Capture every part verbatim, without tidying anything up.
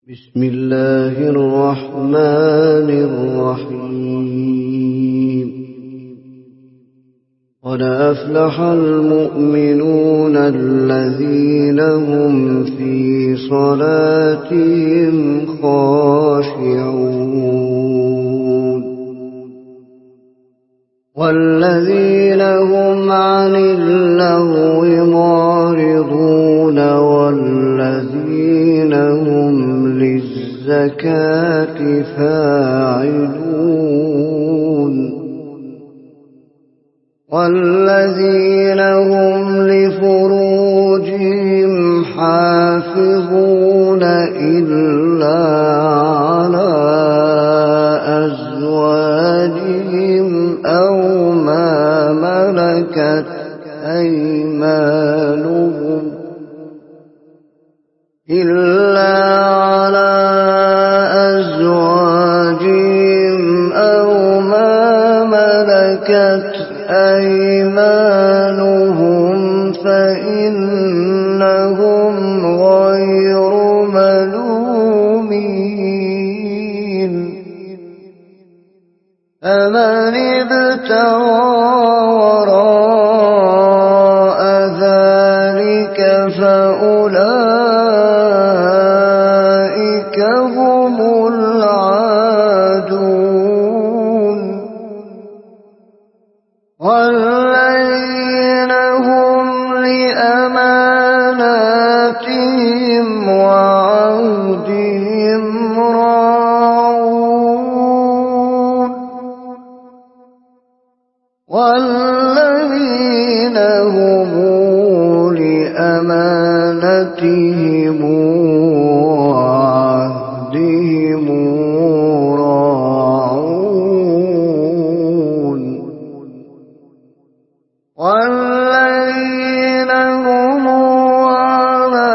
بسم الله الرحمن الرحيم قد أفلح المؤمنون الذين هم في صلاتهم خاشعون والذين هم عن اللغو معرضون والذين هم للزكاة فاعلون والذين هم لفروجهم حافظون إلا على أزواجهم أو ما ملكت أيمانهم إلا على أزواجهم أو ما ملكت أيمانهم فإنهم غير ملومين فمن ابتغى وراء ذلك فأولئك هم العادون والذين هم لأماناتهم وعهدهم راعون والذين هم لأمانتهم وعهدهم راعون والذين هم على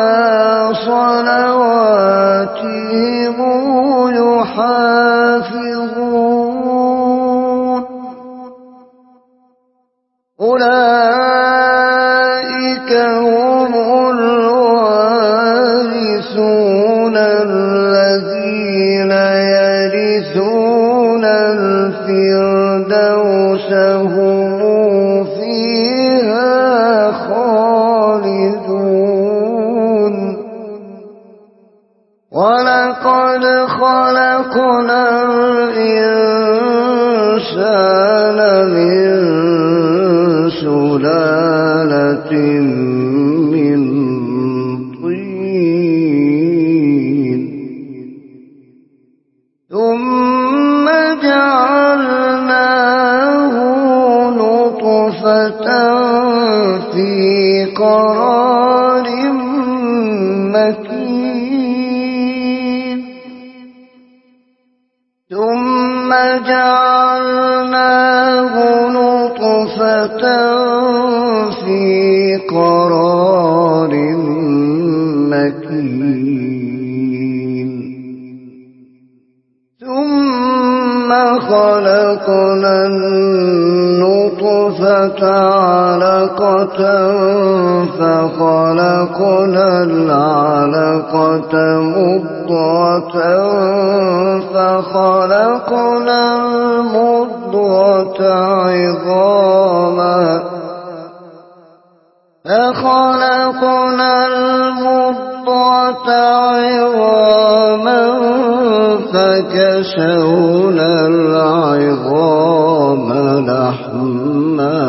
صلواتهم يحافظون أولئك هم الوارثون الذين يرثون الفردوس هم فيها خالدون ولقد خلقنا الإنسان من سلالة من طين ثم جعلناه نطفة في قرار مكين ثم جعلناه نطفة في قرار مكين ثم خلقنا النطفة علقة فخلقنا العلقة مضغة فخلقنا المضغة عظاما فخلقنا المضغة عظاما فكسونا العظام لحما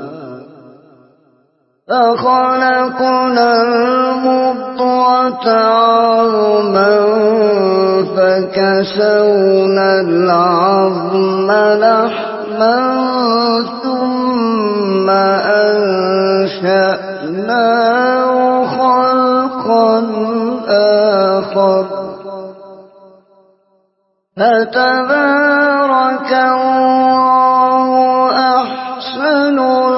فخلقنا المضغة عظما فكسونا العظم لحما ثم أنشأناه خلقا آخر فتبارك الله أحسن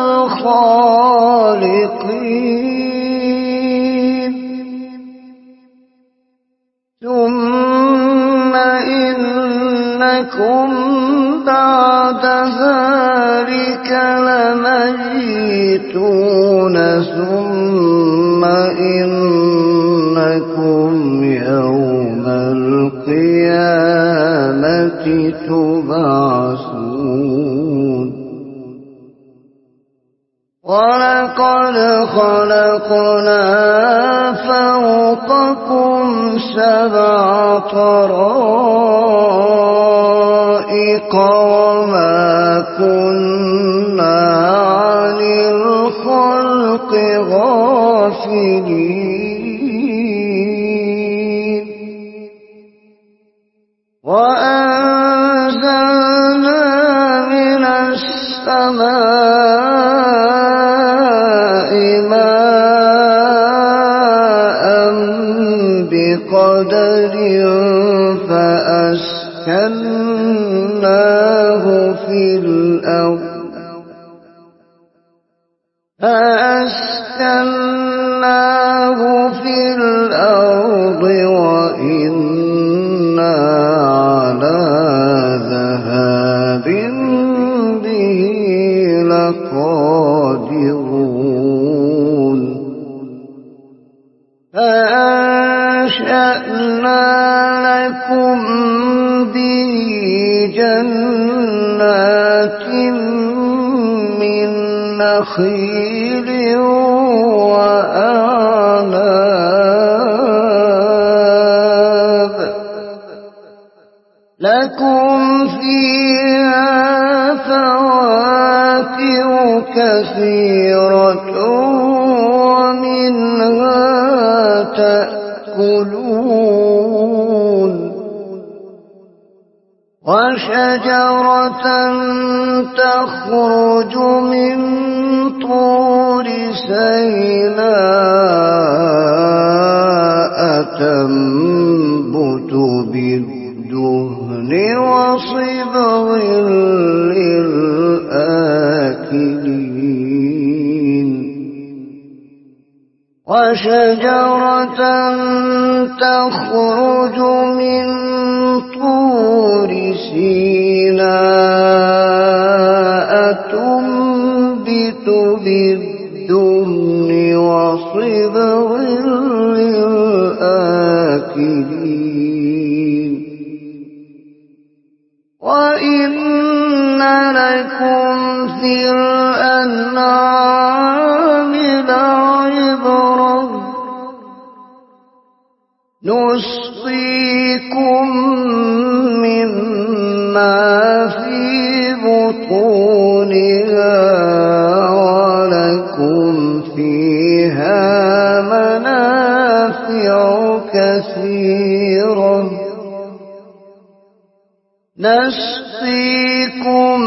الخالقين ثم إنكم بعد ذلك لميتون ثم إنكم يوم تبعثون ولقد خلقنا فوقكم سبع طرائق وما كنا عن الخلق غافلين وأنزلنا من السماء ماء بقدر فأسكناه في الأرض فأسكناه في الأرض وإنا على ذهاب به لقادرون فأنشأنا لكم به جنات من نخيل وأعناب لكم فيها فواكه كثيرة ومنها تأكلون وشجرة تخرج من طور سيناء تنبت بالدهن وصبغ للآكلين وشجرة تخرج من طور سيناء تنبت بالدهن وصبغ للآكلين وإن لكم في الأنعام لعبرة نسقيكم مما في بطونها ولكم فيها منافع كثيرة نسقيكم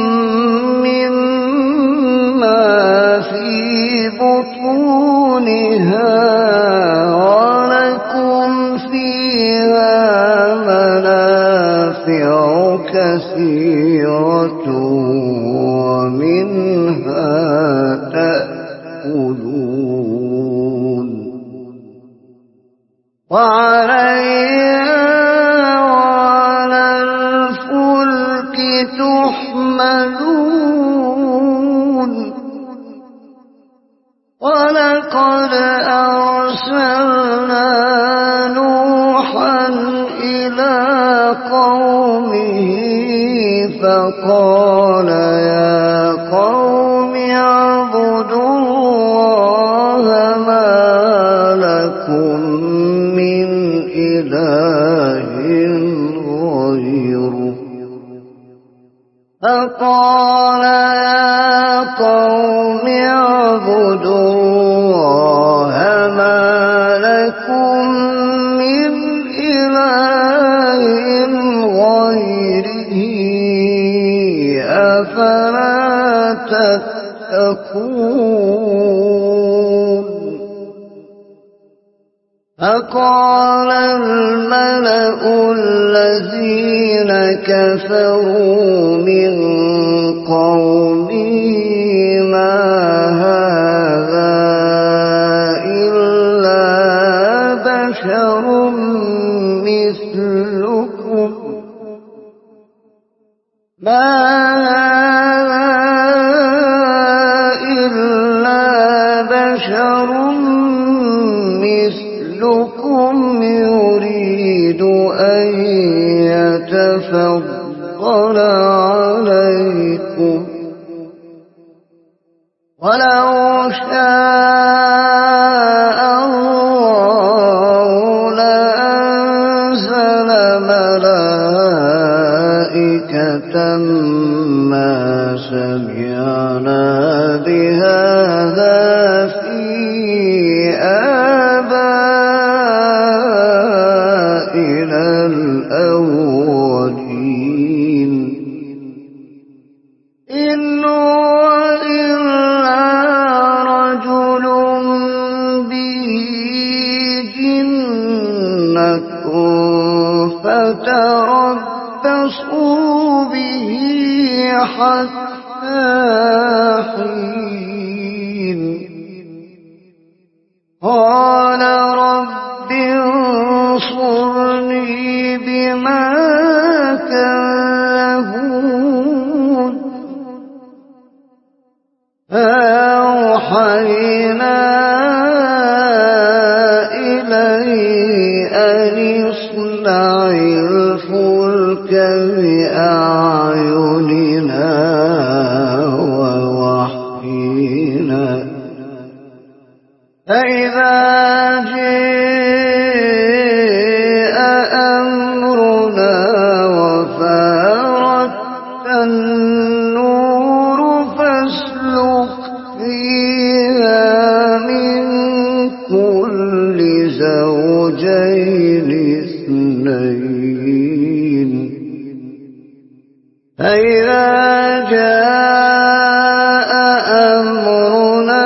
مما في بطونها ولكم فيها منافع كثيرة ومنها تأكلون وعليها وعلى الفلك تحملون ولقد أرسلنا نوحا إلى قومه فقال يا قوم اعبدوا الله ما لكم من إله غيره فقال يا قوم اعبدوا الله ما لكم من إله غيره أفلا تتقون فقال الملأ الذين كفروا من قومه ما هذا إلا بشر مثلكم ما هذا إلا بشر مثلكم يريد أن يتفضل اطلع عليكم ولو شاء الله لأنزل ملائكة ما سمعنا بهذا في آبائنا الأولين إن هو إلا رجل به جنة فتربصوا به حتى حين قال رب انصرني بما كذبون فأوحينا إليه أن اصنع الفلك بأعيننا ووحينا فإذا جاء أمرنا وفارت النور فاسلك فيها من كل زوجين اثنين فإذا جاء أمرنا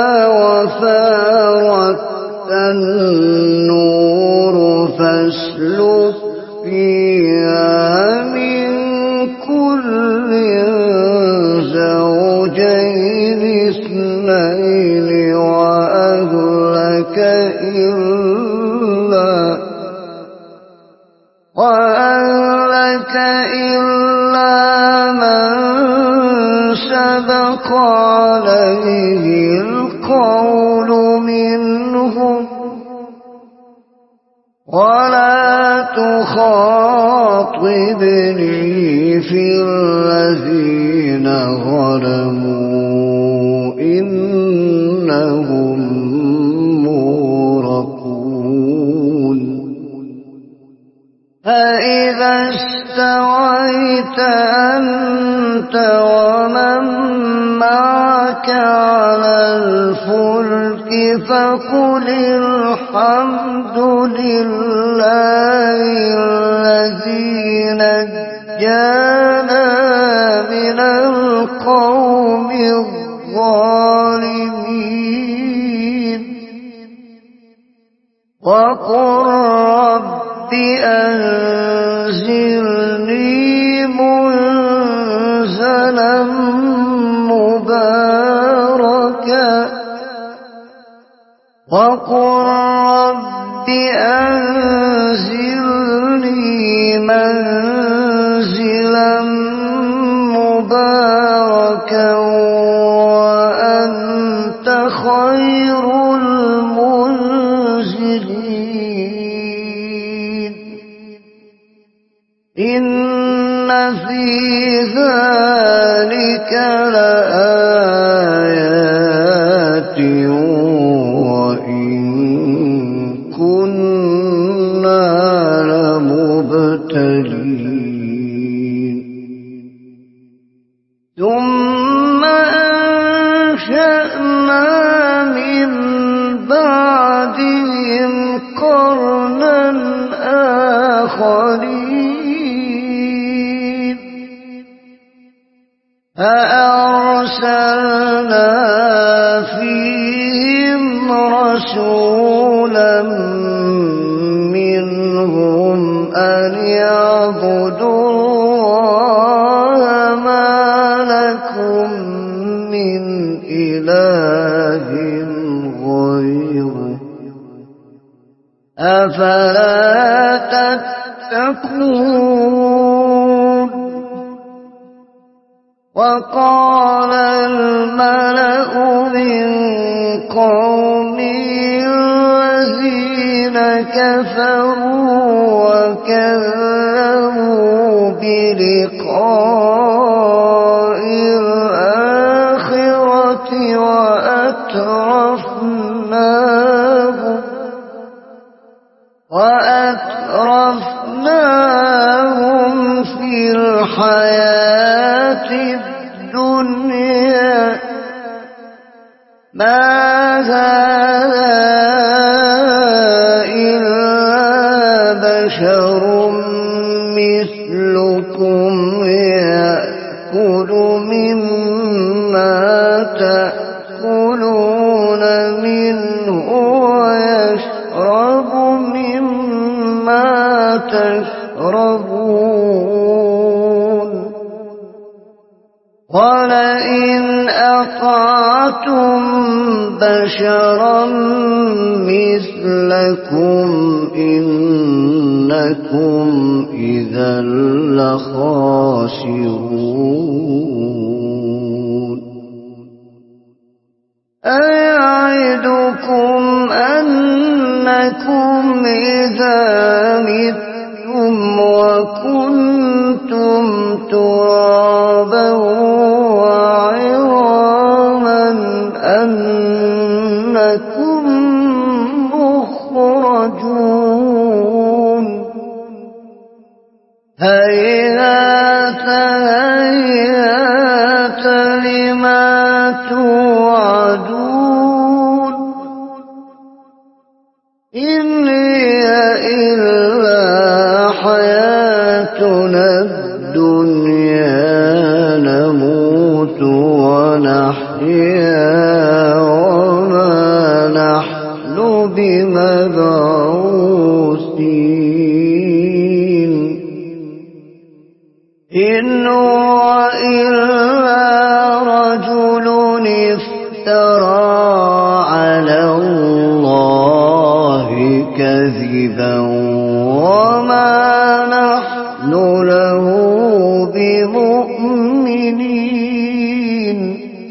وفارت النور فاسلك فيها من كل زوجين اثنين وأهلك إلا وأهلك إلا من سبق عليه القول منهم ولا تخاطبني في الذين ظلموا إنهم مغرقون فإذا استويت أنت ومن معك على الفلك فقل الحمد لله الذي نجانا من القوم الظالمين وقل رب أنزلني منزلا مباركا وقل رب أنزلني منزلا مباركا وأنت خير المنزلين إن في ذلك لآيات وإن كنا لمبتلين ثم أنشأنا من بعدهم قرنا آخرين فأرسلنا فيهم رسولا منهم أن يعبدوا الله ما لكم من إله غيره أفلا تتقون وقال الملأ من قومه الذين كفروا وكذبوا بلقاء الآخرة وأترفناهم وأترفناهم في الحياة الدنيا ما هذا إلا بشر مثلكم يأكل مما تأكلون منه ويشرب مما تشربون ولئن أطعتم بشرا مثلكم إنكم إذا لخاسرون أيعدكم أنكم إذا متم وكنتم ترابا وعظاما أنكم مخرجون هيهات هيهات لما توعدون إن هي إلا حياتنا الدنيا نموت ونحيا وما نحن بمبعوثين إن هو إلا رجل افترى على الله كذبا وما نحن له بمؤمنين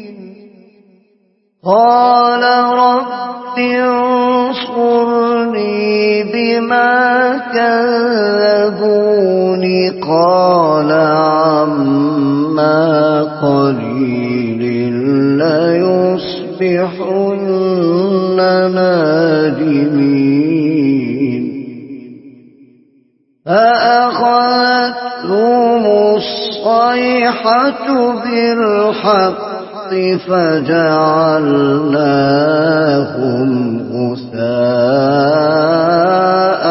قال رب انصرني بما كذبون قال عما قليل ليصبحن نادمين فأخذتهم الصيحة بالحق فجعلناهم غثاء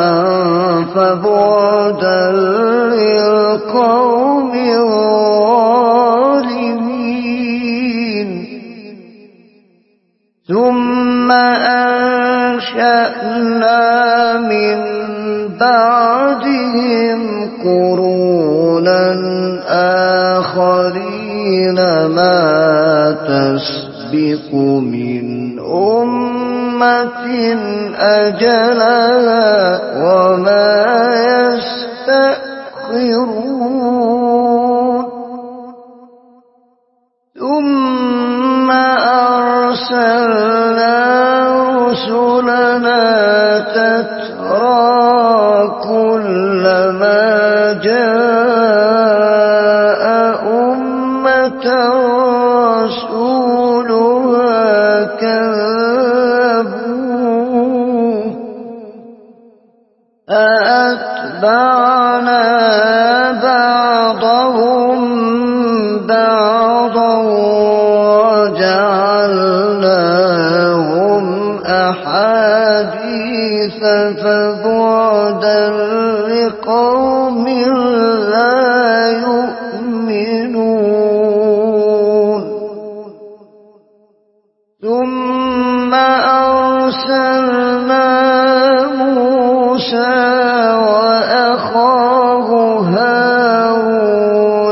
فبعدا للقوم الظالمين ثم أنشأنا من بعدهم قرونا آخرين ما تسبق من أمة أجلها وما يستأخرون ثم أرسلنا رسلنا تترى كلما جاء أمة رسولها كذبوه أأتبعنا بعضهم بعضا وجعلناهم أحاديث فبعدا لقوم لا يؤمنون ثم أرسلنا موسى وأخاه هارون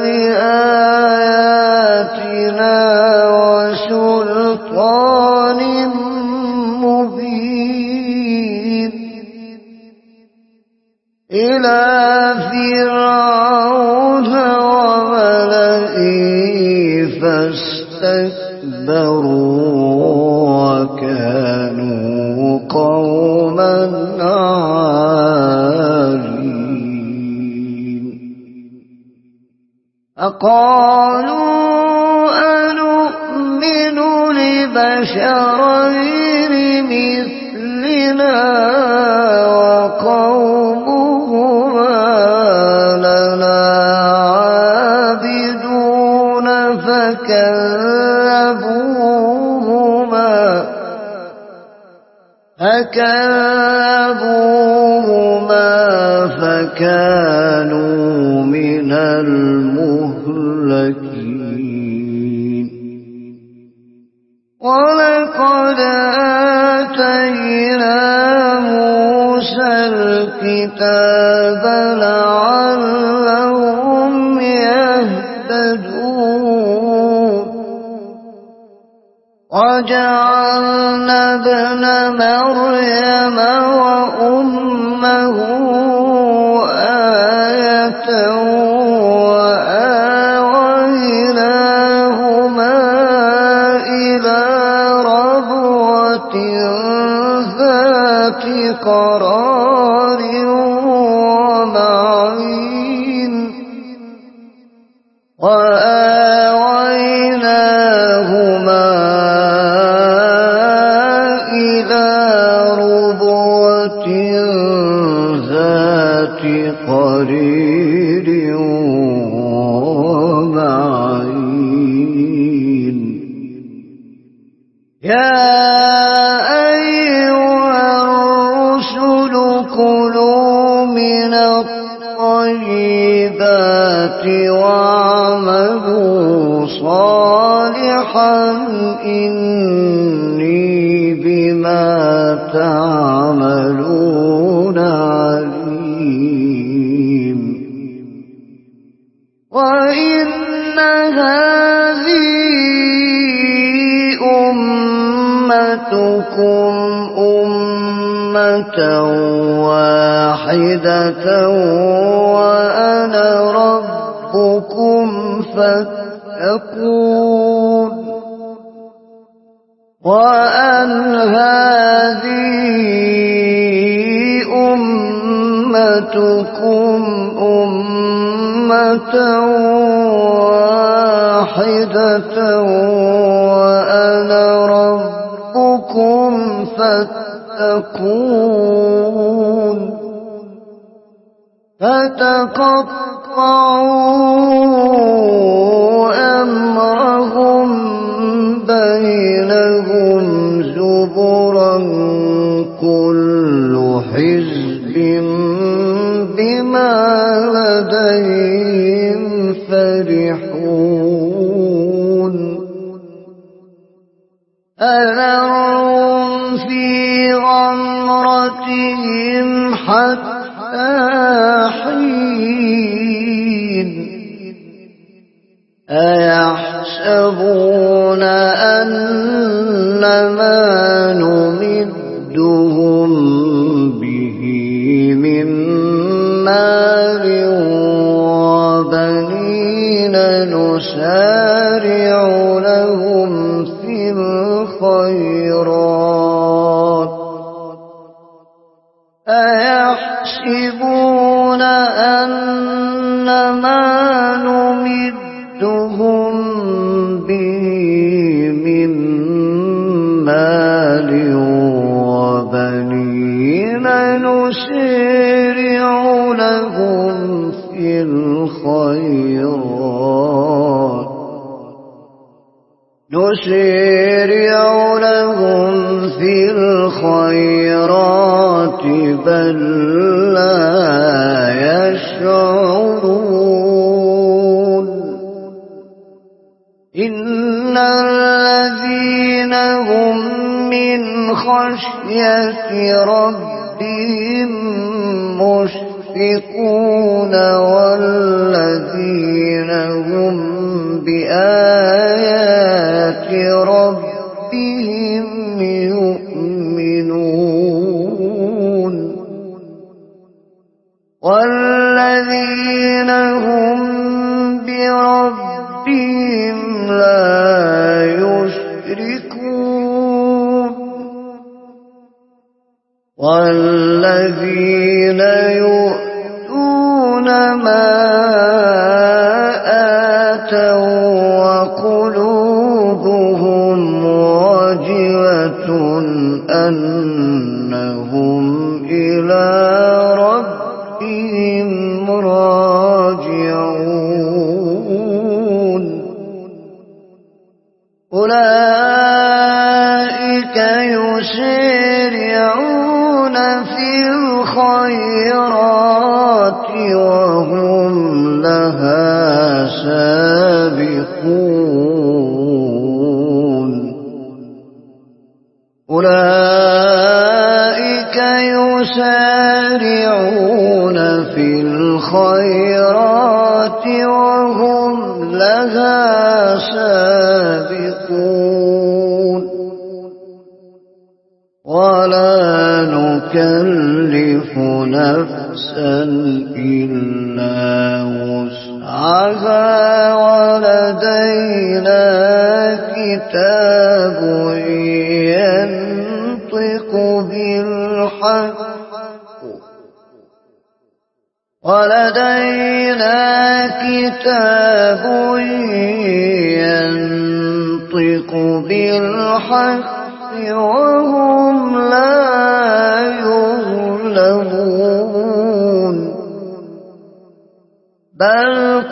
بآياتنا وسلطان مبين إلى فرعون وملئه فاستكبروا وكانوا قوما عالين فقالوا أنؤمن لبشرين مثلنا وقومهما لنا عابدون فكذبوهما فكذبوهما فكانوا من المهلكين. ولقد آتينا موسى الكتاب لعلهم يهتدون. وجعلنا ابن مريم وأمه آية وآويناهما إلى ربوة ذات قرار ومعين وآويناهما إلى ربوة ذات قرير ومعين. يا أيها الرسل كلوا من الطيبات واعملوا صالحا إني بما تعملون عليم. وإن هذه أمتكم أمة واحدة وأنا ربكم فاتقون. وأن هذه أمتكم أمة واحدة وأنا ربكم فاتقون. فتقطعوا أمرهم بينهم زبرا كل حزب بما لديهم فرحون. أذرهم في غمرتهم حتى حين. أيحسبون أنما نمدهم به من مال وبنين نسارع لهم في الخيرات. أيحسبون أنما نمدهم به من مال وبنين نسارع لهم في الخيرات نسارع لهم في الخيرات بل لا يشعرون. إن الذين هم من خشية ربهم مشفقون والذين هم بآيات ربهم يؤمنون. والذين هم بربهم لا يشركون. والذين يؤتون ما راجعون أولئك يسارعون في الخيرات وهم لها سابقون أولئك يسارعون في الخيرات وهم لها سابقون ولا نكلف نفسا إلا وسعها ولدينا كتاب ينطق بالحق ولدينا كتاب ينطق بالحق وهم لا يظلمون بل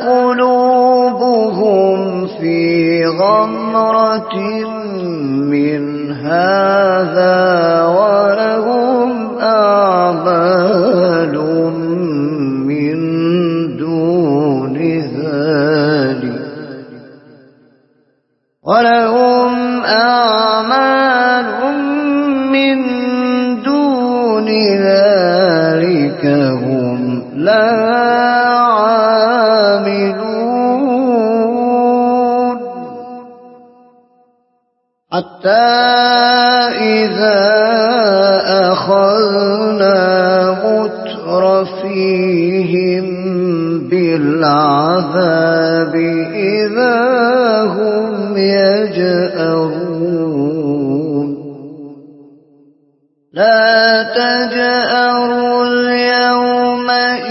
قلوبهم في غمرة من هذا ولهم أعمال من دون ذلك ولهم أعمال من دون ذلك هم لا عاملون حتى إذا أخذنا مترفيهم بالعذاب إذا هم يجأرون لا تجأروا اليوم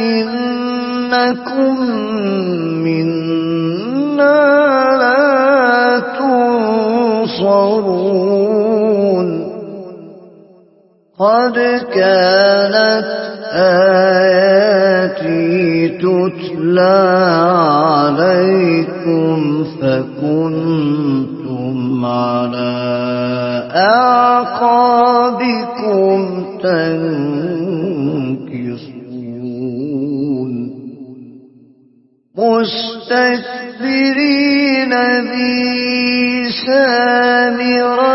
إنكم منا لا تنصرون قد كانت آياتي تتلى عليكم فكنتم على أعقابكم تنكصون مستكبرين به سامرا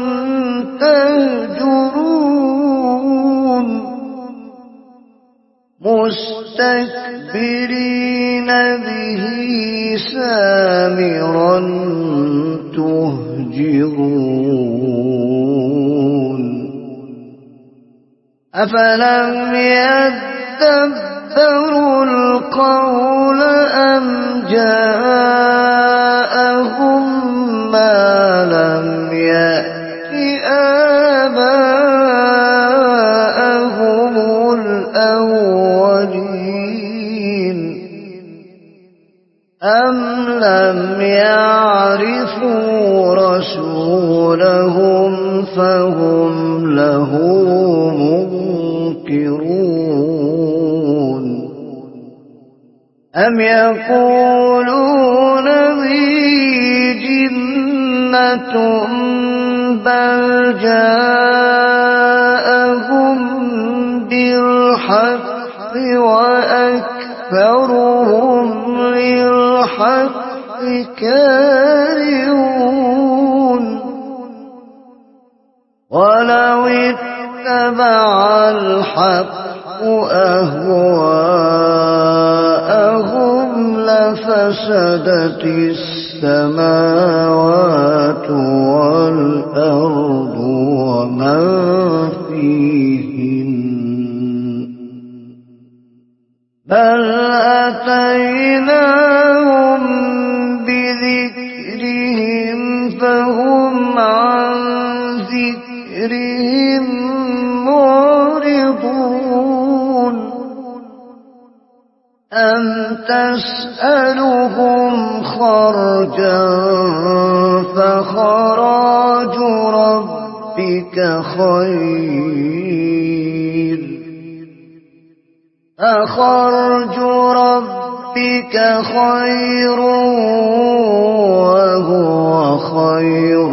تهجرون مستكبرين به سامرا تهجرون أفلم يدبروا القول أم جاءهم ما لم يأت آباءهم الأولين أم لم يعرفوا رسولهم فهم له منكرون أم يقولون به جنة بل جاءهم بالحق وأكثرهم للحق كارهون ولو اتبع الحق أهواءهم لفسدت السماوات والأرض ومن فيهن بل أتيناهم بذكرهم فهم عن ذكرهم معرضون أم تسألهم خرجا فخراج ربك خير فخرج ربك خير وهو خير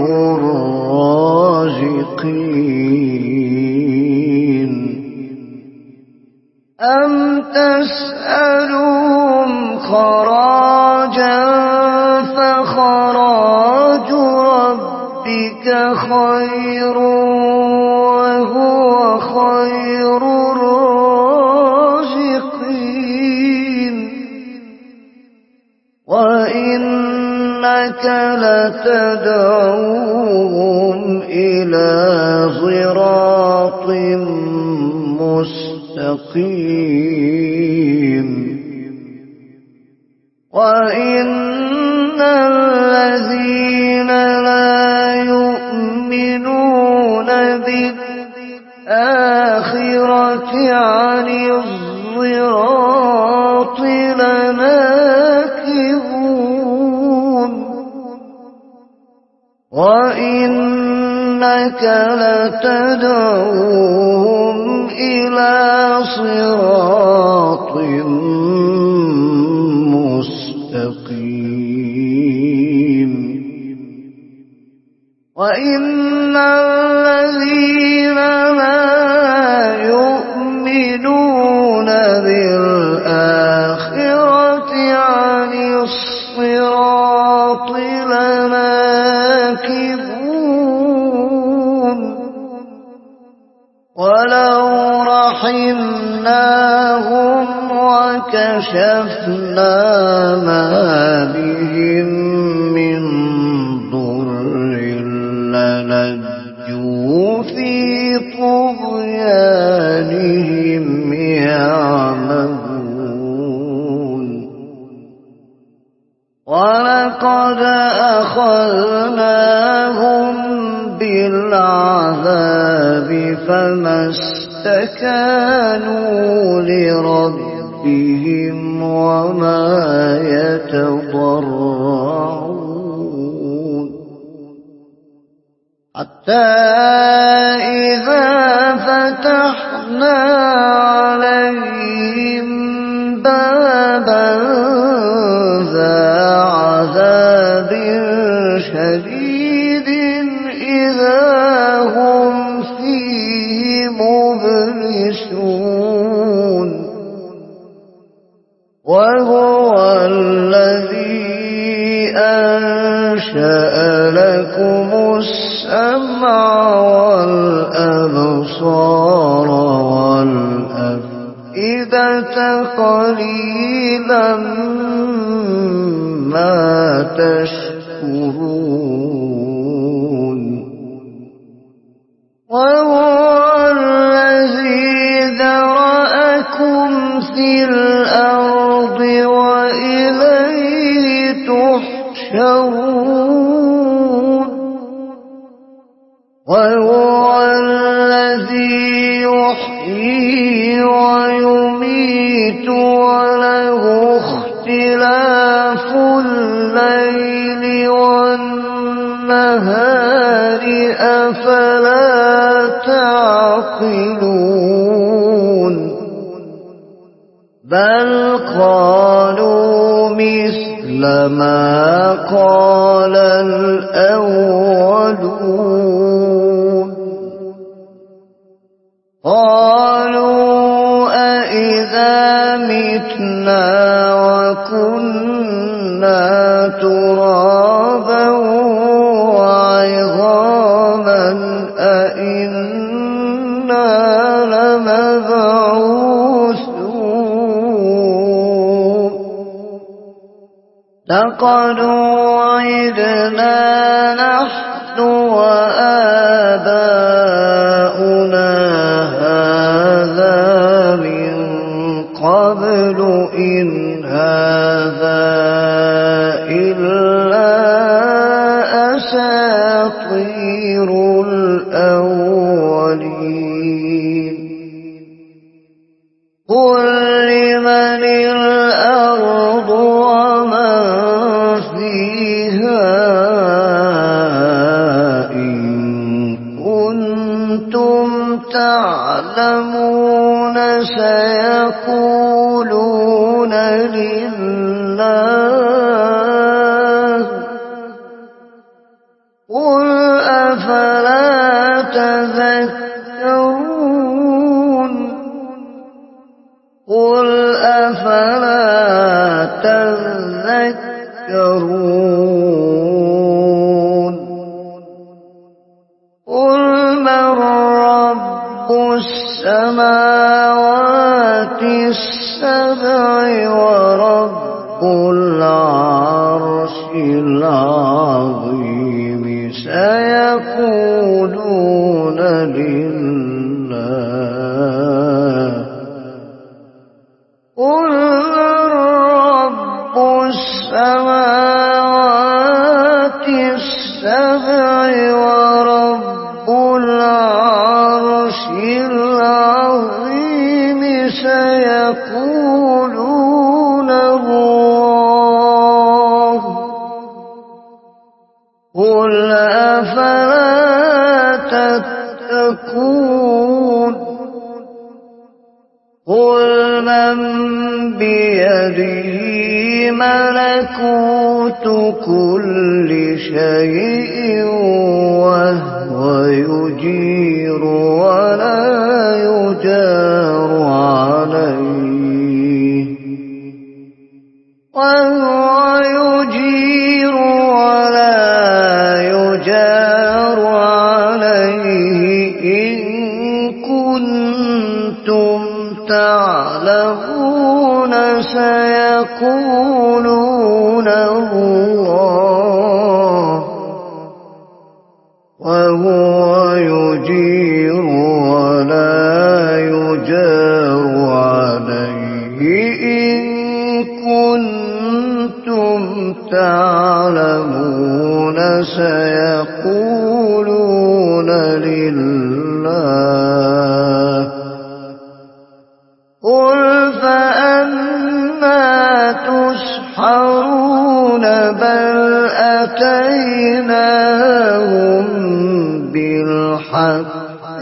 الرازقين. أم تسألهم خراجا فخراج ربك خير وهو خير الرازقين. وإنك لتدعوهم إلى صراط مستقيم. وإن الذين لا يؤمنون بالآخرة عن الصراط لناكبون. وإنك لتدعوهم إلى صراط مستقيم. وإن الذين لا يؤمنون بالآخرة عن الصراط لناكبون. ولو رحمناهم وكشفنا ما بهم من ضر للجوا في طغيانهم يعمهون. ولقد أخذناهم بالعذاب فما استكانوا لربهم وما يتضرعون. حتى إذا فتحنا عليهم بابا ذا عذاب شديد إذا هم فيه مبلسون. وهو الذي أنشأ لكم السمع والأبصار والأفئدة قليلا ما تشكرون. وهو الذي ذرأكم في الأرض وإليه تحشرون. وهو الذي يحيي ويميت وله اختلاف الليل والنهار أفلا تعقلون. بل قالوا مثل ما قال الأولون. قالوا أإذا متنا وكنا ترابا وعظاما أإنا لمبعوثون. لقد وعدنا نحن وآباؤنا هذا من قبل إن هذا إلا أساطير الأولين. قل لمن الأرض ومن فيها إن كنتم تعلمون سيقولون سيقولون لله قل أفلا تذكرون قل أفلا تذكرون قل من رب السماوات السبع ورب العرش العظيم سيقولون لله قل من رب السماوات السبع ورب العرش العظيم سيقولون الله قل أفلا تتقون قل من بيده ملكوت كل شيء وهو يجير ولا يجار عليه وهو يجير ولا يجار عليه إن كنتم تعلمون سيقولون الله وهو يجير ولا يجار عليه إن كنتم تعلمون سيقولون لله قل فأنا تسحرون بل أتيناهم بالحق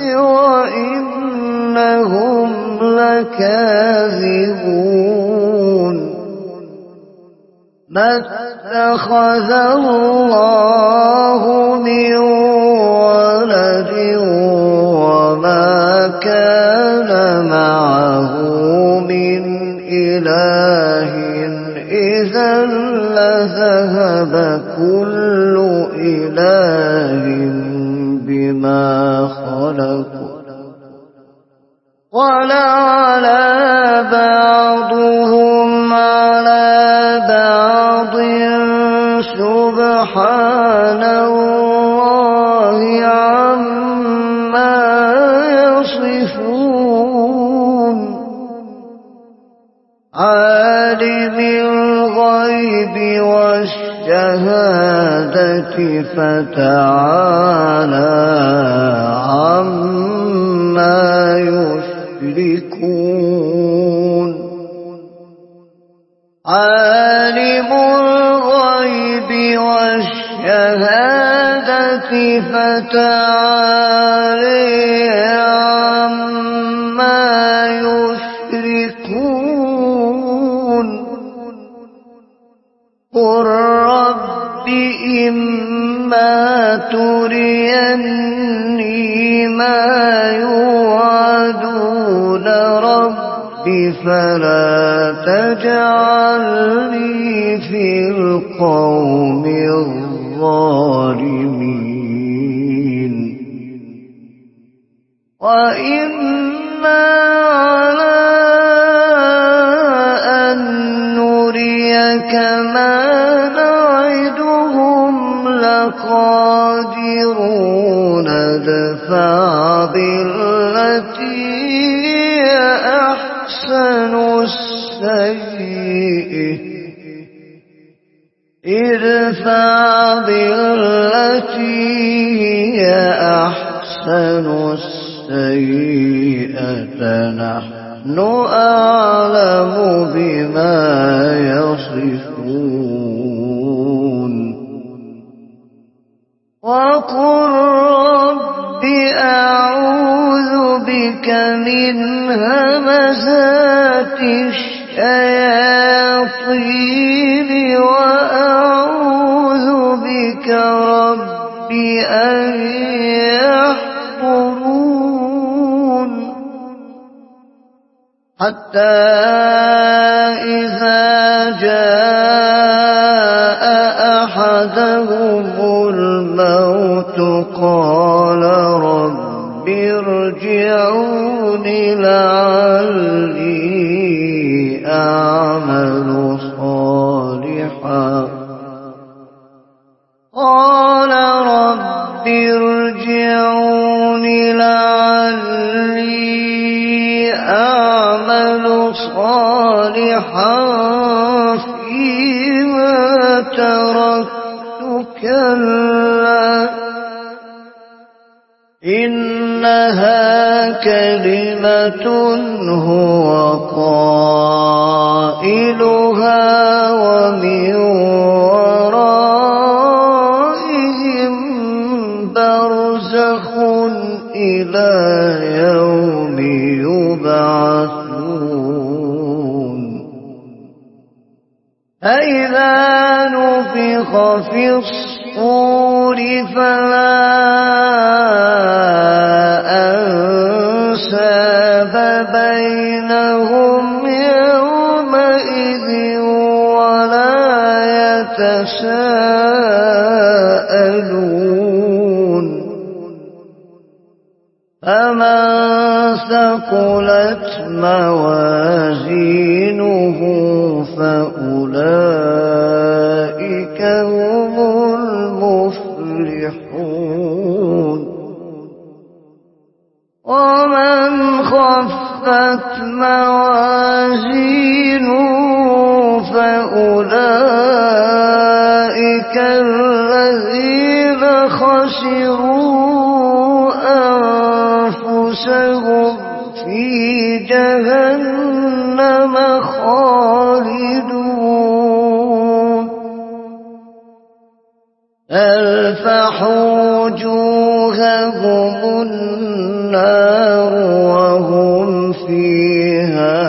وإنهم لكاذبون ما اتخذ الله من ولد وما كان معه من إله إذا لذهب كل إله بما خلق ولعلى بعضهم على بعض سبحان الله عما يصفون عالم الغيب والشهادة فتعالى عما يشركون عالم الغيب والشهادة فتعالى عما يشركون قل رب إما تريني ما يوعدون رب فلا تجعلني في القوم الظالمين وإما على أن نريك ما نعدهم لقادرون ادفع بالتي هي أحسن السيئة ادفع بالتي هي أحسن السيئة نحن أعلم بما يصفون وقل رب أعوذ بك من همزات الشياطين وأعوذ بك رب أن يحضرون حتى إذا جاء أحدهم الموت قال رب ارجعون لعلي أعمل صالحا قال رب ارجعون لعلي أعمل صالحا فيما تركت كلا إنها كلمة هو قائلها ومن ورائهم برزخ إلى يوم يبعثون فإذا نفخ في الصور فلا أنساب بينهم يومئذ ولا يتساءلون فمن ثقلت موازينه فأولئك هم المفلحون ومن خفت موازينه فأولئك الذين خسروا أنفسهم في جهنم خالدون تلفح وجوههم النار وهم فيها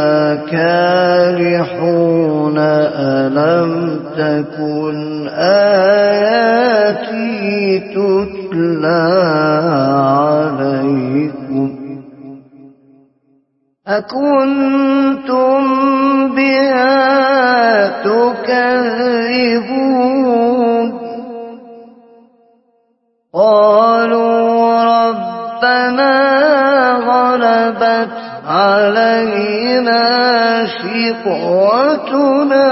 كالحون ألم تكن آياتي تتلى عليكم أكنتم بها تكذبون قالوا ربنا غلبت علينا شقوتنا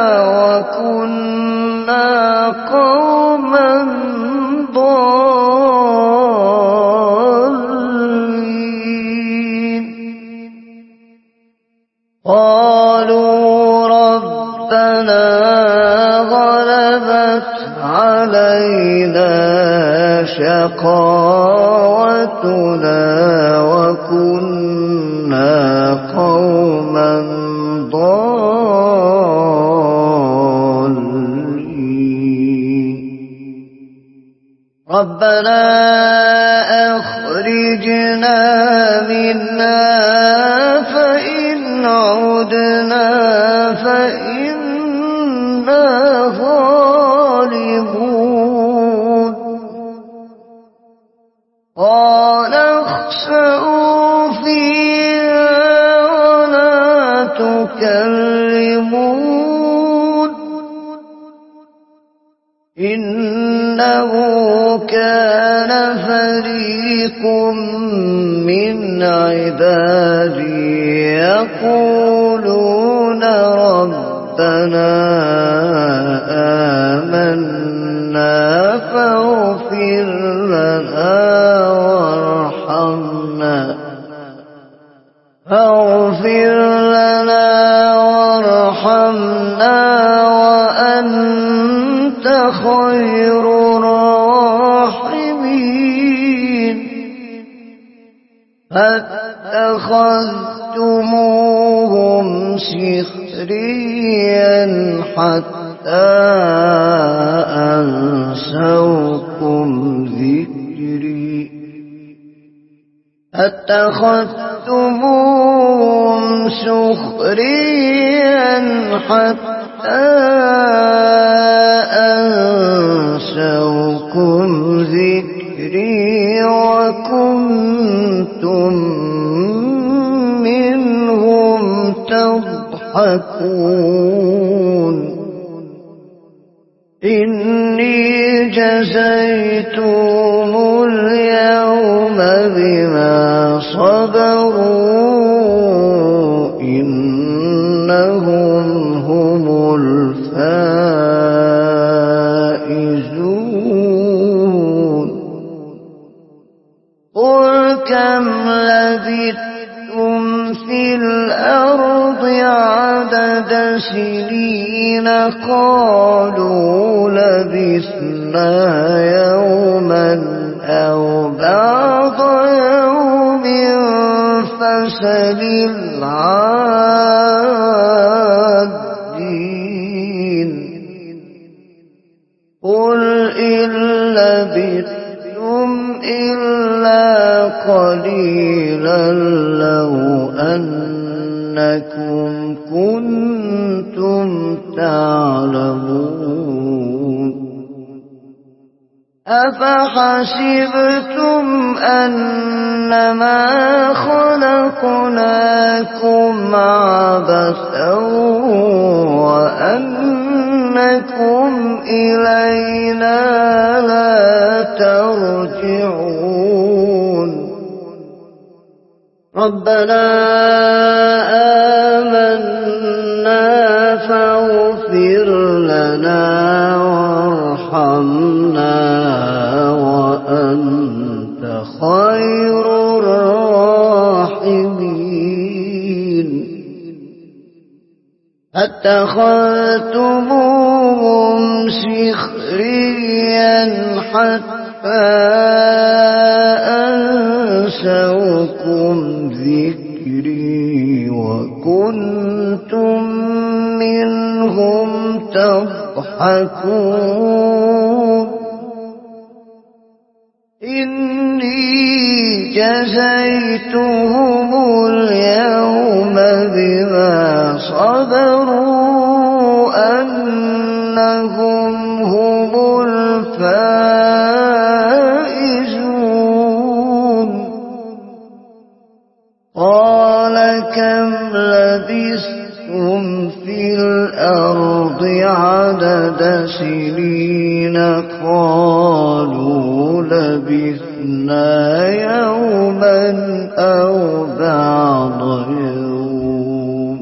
وكنا قوما ضالين قالوا ربنا غلبت علينا شقاوتنا وكنا قوما ضالين ربنا أخرجنا منها فإن عدنا فإنا ظالمون قال اخسئوا فيها ولا تكلمون إنه كان فريق من عبادي يقولون ربنا آمنا فاغفر لنا وارحمنا فاغفر لنا وارحمنا وأنت خير الراحمين فاتخذتموهم سخريا حتى أنسوكم ذكري اتخذتموهم سخريا حتى أنسوكم ذكري وكنتم منهم تضحكون إني جزيتهم اليوم بما صبروا إنهم هم الفائزون قل كم لبثتم في الأرض عدد سنين قالوا لبثنا يوما أو بعض يوم فاسأل العادين قل إن لبثتم إلا قليلا لو أنكم كنتم تعلمون أفحسبتم أنما خلقناكم عبثا وأنكم إلينا لا ترجعون ربنا آمنا فاغفر لنا وارحمنا وأنت خير الراحمين اتخذتموهم سخريا حتى أنسوكم ذكري وكنتم منهم تضحكون إني جزيتهم اليوم بما صبروا أنهم هم الفائزون قال كم لبثتم في الأرض عدد سنين قالوا لبثنا يوما أو بعض يوم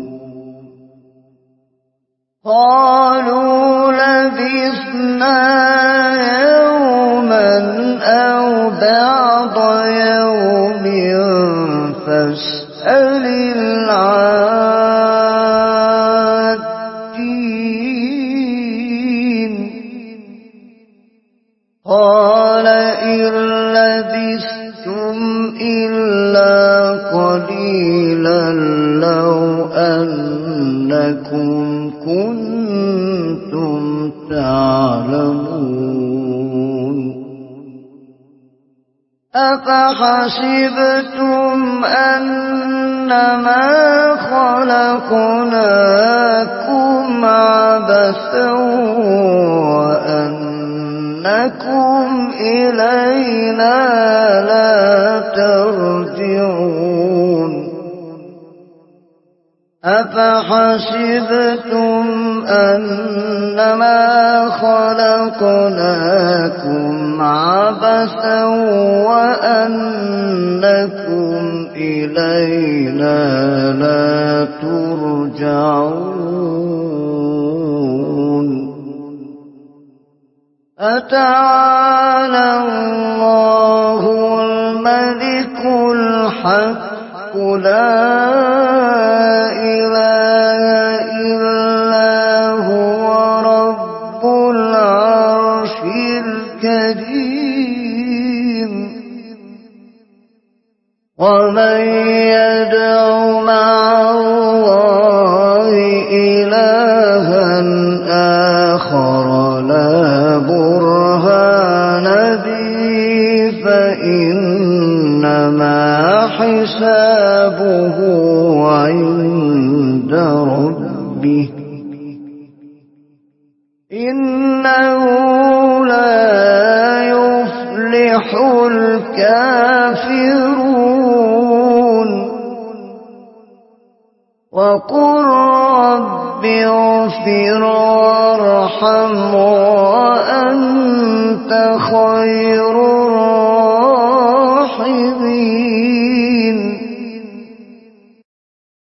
قالوا لبثنا يوما أو بعض يوم فاسأل العادين قال إن لبثتم إلا قليلا لو أنكم كنتم تعلمون أفحسبتم أنما خلقناكم عبثا وأنكم إلينا لا ترجعون أفحسبتم أنما خلقناكم عبثا وأنكم إلينا لا ترجعون أتعالى الله الملك الحق لا إله إلا هو رب العرش الكريم ومن يدع مع الله إلها آخر لا برهان به فإنما حسابه عند ربه إنه لا يفلح الكافرون وقل رب اغفر وارحم وأنت خير